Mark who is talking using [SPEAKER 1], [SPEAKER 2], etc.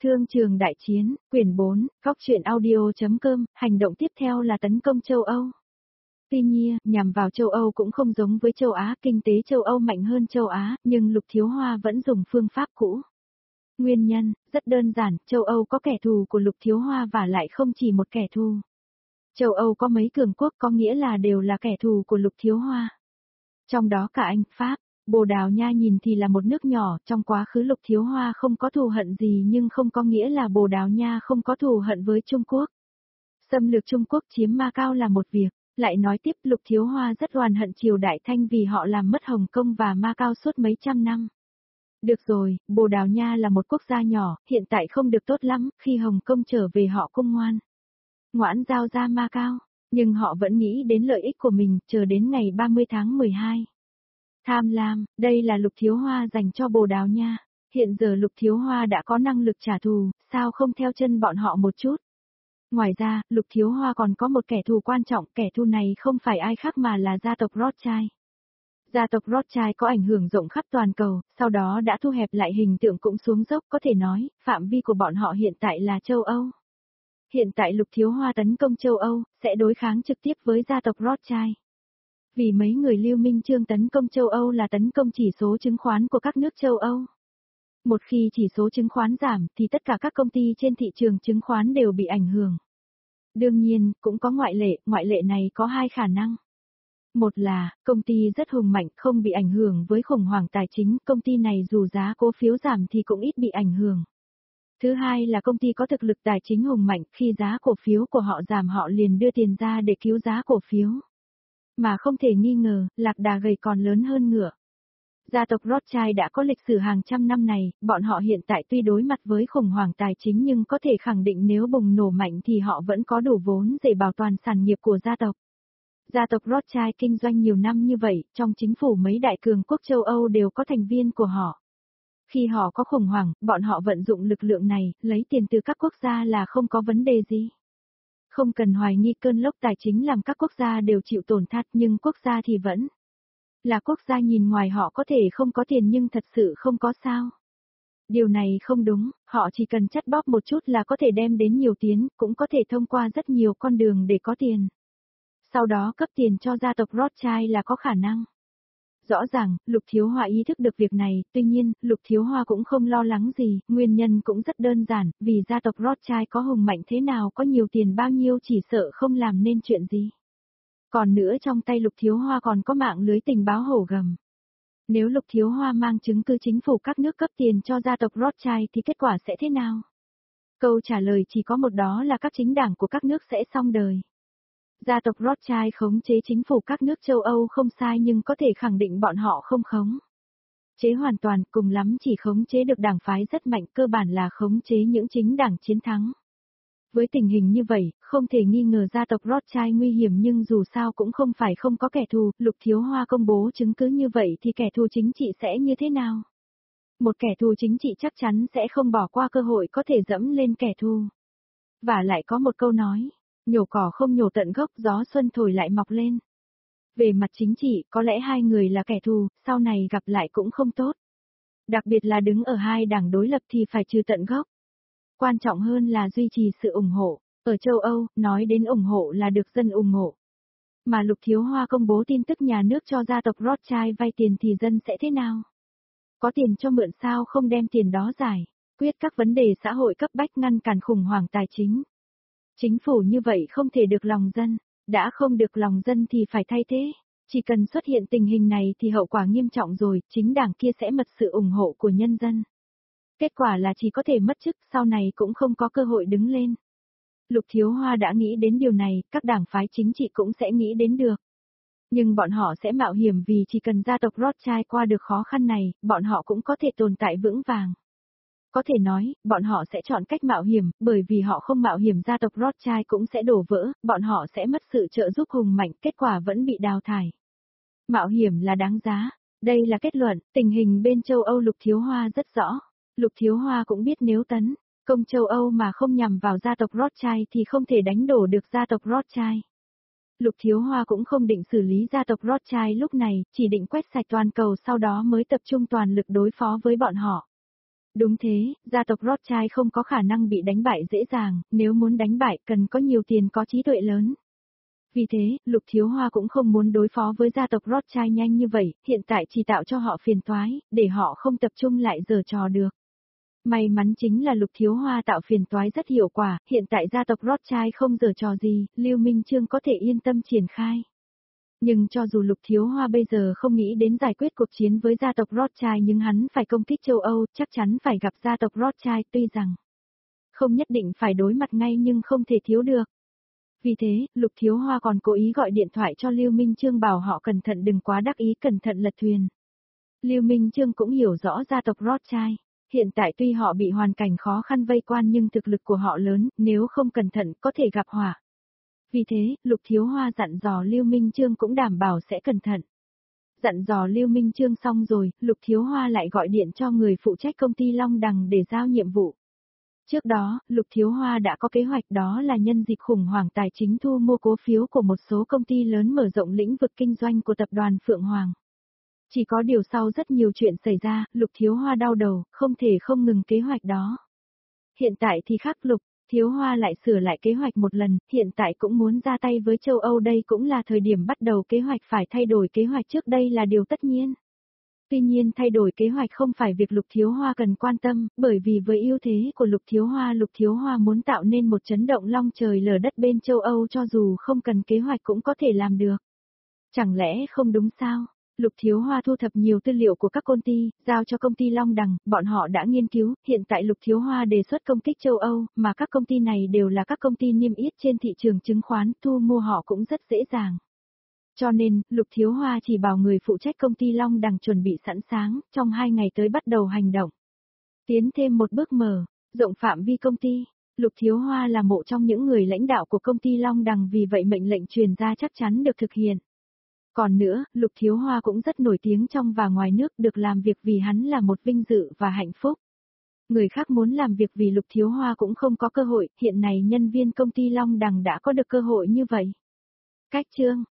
[SPEAKER 1] Thương trường đại chiến, quyển 4, góc truyện audio.com, hành động tiếp theo là tấn công châu Âu. Tuy nhiên, nhằm vào châu Âu cũng không giống với châu Á, kinh tế châu Âu mạnh hơn châu Á, nhưng Lục Thiếu Hoa vẫn dùng phương pháp cũ. Nguyên nhân, rất đơn giản, châu Âu có kẻ thù của Lục Thiếu Hoa và lại không chỉ một kẻ thù. Châu Âu có mấy cường quốc có nghĩa là đều là kẻ thù của Lục Thiếu Hoa. Trong đó cả Anh, Pháp, Bồ Đào Nha nhìn thì là một nước nhỏ, trong quá khứ Lục Thiếu Hoa không có thù hận gì nhưng không có nghĩa là Bồ Đào Nha không có thù hận với Trung Quốc. Xâm lược Trung Quốc chiếm Macau là một việc, lại nói tiếp Lục Thiếu Hoa rất oán hận triều Đại Thanh vì họ làm mất Hồng Kông và Macau suốt mấy trăm năm. Được rồi, Bồ Đào Nha là một quốc gia nhỏ, hiện tại không được tốt lắm, khi Hồng Kông trở về họ cũng ngoãn giao ra Macau, nhưng họ vẫn nghĩ đến lợi ích của mình, chờ đến ngày 30 tháng 12. Tham lam, đây là Lục Thiếu Hoa dành cho Bồ Đào Nha. Hiện giờ Lục Thiếu Hoa đã có năng lực trả thù, sao không theo chân bọn họ một chút? Ngoài ra, Lục Thiếu Hoa còn có một kẻ thù quan trọng, kẻ thù này không phải ai khác mà là gia tộc Rothschild. Gia tộc Rothschild có ảnh hưởng rộng khắp toàn cầu, sau đó đã thu hẹp lại hình tượng cũng xuống dốc, có thể nói, phạm vi của bọn họ hiện tại là châu Âu. Hiện tại Lục Thiếu Hoa tấn công châu Âu, sẽ đối kháng trực tiếp với gia tộc Rothschild. Vì mấy người Lưu Minh Chương tấn công châu Âu là tấn công chỉ số chứng khoán của các nước châu Âu. Một khi chỉ số chứng khoán giảm thì tất cả các công ty trên thị trường chứng khoán đều bị ảnh hưởng. Đương nhiên, cũng có ngoại lệ này có hai khả năng. Một là, công ty rất hùng mạnh không bị ảnh hưởng với khủng hoảng tài chính, công ty này dù giá cổ phiếu giảm thì cũng ít bị ảnh hưởng. Thứ hai là công ty có thực lực tài chính hùng mạnh, khi giá cổ phiếu của họ giảm họ liền đưa tiền ra để cứu giá cổ phiếu. Mà không thể nghi ngờ, lạc đà gầy còn lớn hơn ngựa. Gia tộc Rothschild đã có lịch sử hàng trăm năm này, bọn họ hiện tại tuy đối mặt với khủng hoảng tài chính nhưng có thể khẳng định nếu bùng nổ mạnh thì họ vẫn có đủ vốn để bảo toàn sản nghiệp của gia tộc. Gia tộc Rothschild kinh doanh nhiều năm như vậy, trong chính phủ mấy đại cường quốc châu Âu đều có thành viên của họ. Khi họ có khủng hoảng, bọn họ vận dụng lực lượng này, lấy tiền từ các quốc gia là không có vấn đề gì. Không cần hoài nghi cơn lốc tài chính làm các quốc gia đều chịu tổn thất nhưng quốc gia thì vẫn là quốc gia, nhìn ngoài họ có thể không có tiền nhưng thật sự không có sao. Điều này không đúng, họ chỉ cần chắt bóp một chút là có thể đem đến nhiều tiền, cũng có thể thông qua rất nhiều con đường để có tiền. Sau đó cấp tiền cho gia tộc Rothschild là có khả năng. Rõ ràng, Lục Thiếu Hoa ý thức được việc này, tuy nhiên, Lục Thiếu Hoa cũng không lo lắng gì, nguyên nhân cũng rất đơn giản, vì gia tộc Rothschild có hùng mạnh thế nào có nhiều tiền bao nhiêu chỉ sợ không làm nên chuyện gì. Còn nữa trong tay Lục Thiếu Hoa còn có mạng lưới tình báo hổ gầm. Nếu Lục Thiếu Hoa mang chứng cứ chính phủ các nước cấp tiền cho gia tộc Rothschild thì kết quả sẽ thế nào? Câu trả lời chỉ có một, đó là các chính đảng của các nước sẽ xong đời. Gia tộc Rothschild khống chế chính phủ các nước châu Âu không sai nhưng có thể khẳng định bọn họ không khống chế hoàn toàn, cùng lắm chỉ khống chế được đảng phái rất mạnh, cơ bản là khống chế những chính đảng chiến thắng. Với tình hình như vậy, không thể nghi ngờ gia tộc Rothschild nguy hiểm nhưng dù sao cũng không phải không có kẻ thù, Lục Thiếu Hoa công bố chứng cứ như vậy thì kẻ thù chính trị sẽ như thế nào? Một kẻ thù chính trị chắc chắn sẽ không bỏ qua cơ hội có thể dẫm lên kẻ thù. Và lại có một câu nói, nhổ cỏ không nhổ tận gốc, gió xuân thổi lại mọc lên. Về mặt chính trị, có lẽ hai người là kẻ thù, sau này gặp lại cũng không tốt. Đặc biệt là đứng ở hai đảng đối lập thì phải trừ tận gốc. Quan trọng hơn là duy trì sự ủng hộ. Ở châu Âu, nói đến ủng hộ là được dân ủng hộ. Mà Lục Thiếu Hoa công bố tin tức nhà nước cho gia tộc Rothschild vay tiền thì dân sẽ thế nào? Có tiền cho mượn sao không đem tiền đó giải quyết các vấn đề xã hội cấp bách, ngăn cản khủng hoảng tài chính. Chính phủ như vậy không thể được lòng dân, đã không được lòng dân thì phải thay thế. Chỉ cần xuất hiện tình hình này thì hậu quả nghiêm trọng rồi, chính đảng kia sẽ mất sự ủng hộ của nhân dân. Kết quả là chỉ có thể mất chức, sau này cũng không có cơ hội đứng lên. Lục Thiếu Hoa đã nghĩ đến điều này, các đảng phái chính trị cũng sẽ nghĩ đến được. Nhưng bọn họ sẽ mạo hiểm vì chỉ cần gia tộc Rothschild qua được khó khăn này, bọn họ cũng có thể tồn tại vững vàng. Có thể nói, bọn họ sẽ chọn cách mạo hiểm, bởi vì họ không mạo hiểm gia tộc Rothschild cũng sẽ đổ vỡ, bọn họ sẽ mất sự trợ giúp hùng mạnh, kết quả vẫn bị đào thải. Mạo hiểm là đáng giá. Đây là kết luận, tình hình bên châu Âu Lục Thiếu Hoa rất rõ. Lục Thiếu Hoa cũng biết nếu tấn công châu Âu mà không nhằm vào gia tộc Rothschild thì không thể đánh đổ được gia tộc Rothschild. Lục Thiếu Hoa cũng không định xử lý gia tộc Rothschild lúc này, chỉ định quét sạch toàn cầu sau đó mới tập trung toàn lực đối phó với bọn họ. Đúng thế, gia tộc Rothschild không có khả năng bị đánh bại dễ dàng, nếu muốn đánh bại cần có nhiều tiền có trí tuệ lớn. Vì thế, Lục Thiếu Hoa cũng không muốn đối phó với gia tộc Rothschild nhanh như vậy, hiện tại chỉ tạo cho họ phiền toái, để họ không tập trung lại giở trò được. May mắn chính là Lục Thiếu Hoa tạo phiền toái rất hiệu quả, hiện tại gia tộc Rothschild không giở trò gì, Lưu Minh Chương có thể yên tâm triển khai. Nhưng cho dù Lục Thiếu Hoa bây giờ không nghĩ đến giải quyết cuộc chiến với gia tộc Rothschild nhưng hắn phải công kích châu Âu, chắc chắn phải gặp gia tộc Rothschild tuy rằng không nhất định phải đối mặt ngay nhưng không thể thiếu được. Vì thế, Lục Thiếu Hoa còn cố ý gọi điện thoại cho Lưu Minh Chương bảo họ cẩn thận đừng quá đắc ý cẩn thận lật thuyền. Lưu Minh Chương cũng hiểu rõ gia tộc Rothschild. Hiện tại tuy họ bị hoàn cảnh khó khăn vây quan nhưng thực lực của họ lớn, nếu không cẩn thận có thể gặp họa. Vì thế, Lục Thiếu Hoa dặn dò Lưu Minh Chương cũng đảm bảo sẽ cẩn thận. Dặn dò Lưu Minh Chương xong rồi, Lục Thiếu Hoa lại gọi điện cho người phụ trách công ty Long Đằng để giao nhiệm vụ. Trước đó, Lục Thiếu Hoa đã có kế hoạch đó là nhân dịp khủng hoảng tài chính thu mua cố phiếu của một số công ty lớn mở rộng lĩnh vực kinh doanh của tập đoàn Phượng Hoàng. Chỉ có điều sau rất nhiều chuyện xảy ra, Lục Thiếu Hoa đau đầu, không thể không ngừng kế hoạch đó. Hiện tại thì khác Lục Thiếu Hoa lại sửa lại kế hoạch một lần, hiện tại cũng muốn ra tay với châu Âu đây cũng là thời điểm bắt đầu kế hoạch phải thay đổi kế hoạch trước đây là điều tất nhiên. Tuy nhiên thay đổi kế hoạch không phải việc Lục Thiếu Hoa cần quan tâm, bởi vì với ưu thế của Lục Thiếu Hoa muốn tạo nên một chấn động long trời lở đất bên châu Âu cho dù không cần kế hoạch cũng có thể làm được. Chẳng lẽ không đúng sao? Lục Thiếu Hoa thu thập nhiều tư liệu của các công ty, giao cho công ty Long Đằng, bọn họ đã nghiên cứu, hiện tại Lục Thiếu Hoa đề xuất công kích châu Âu, mà các công ty này đều là các công ty niêm yết trên thị trường chứng khoán, thu mua họ cũng rất dễ dàng. Cho nên, Lục Thiếu Hoa chỉ bảo người phụ trách công ty Long Đằng chuẩn bị sẵn sàng, trong 2 ngày tới bắt đầu hành động. Tiến thêm một bước mở, rộng phạm vi công ty. Lục Thiếu Hoa là một trong những người lãnh đạo của công ty Long Đằng vì vậy mệnh lệnh truyền ra chắc chắn được thực hiện. Còn nữa, Lục Thiếu Hoa cũng rất nổi tiếng trong và ngoài nước được làm việc vì hắn là một vinh dự và hạnh phúc. Người khác muốn làm việc vì Lục Thiếu Hoa cũng không có cơ hội, hiện nay nhân viên công ty Long Đằng đã có được cơ hội như vậy. Cách chương